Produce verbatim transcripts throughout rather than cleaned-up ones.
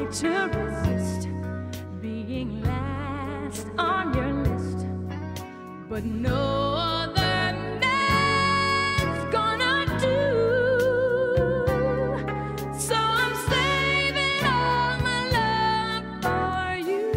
to resist being last on your list, but no other man's gonna do. So I'm saving all my love for you.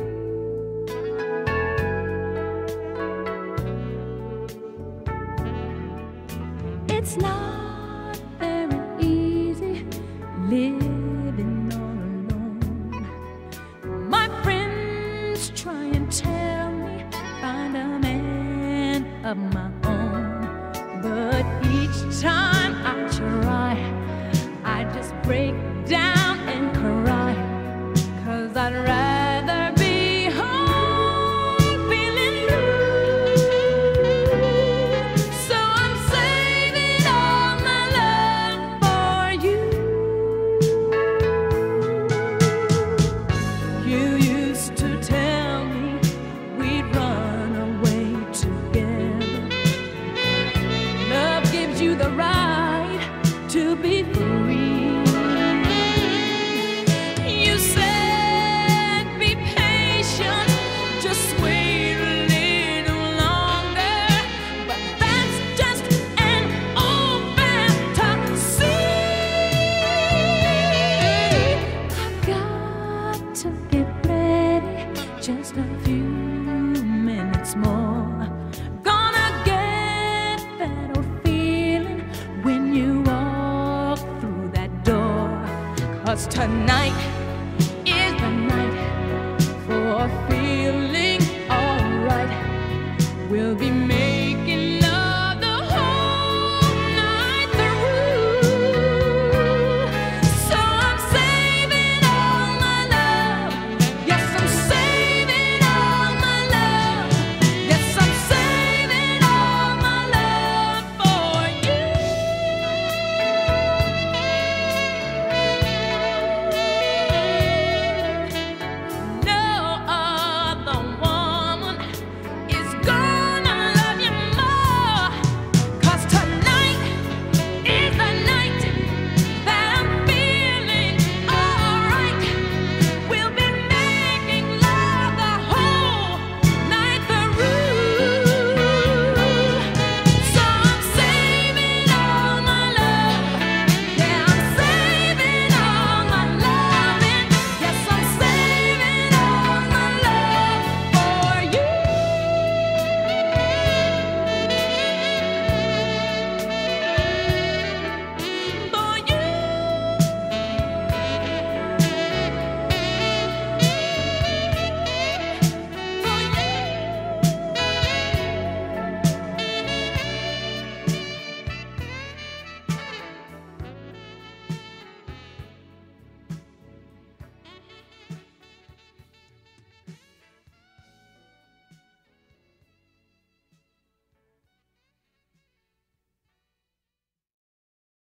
It's not very easy living all alone. My friends try and tell me find a man of my own, but each time I try, I just break down and cry, 'cause I'd rather be home feeling blue. So I'm saving all my love for you. You used to tell me we'd run away together. Love gives you the right to be free. You said be patient, just wait a little longer, but that's just an old fantasy. I've got to get ready, just a few minutes more. Gonna get that old feeling when you walk through that door, 'cause tonight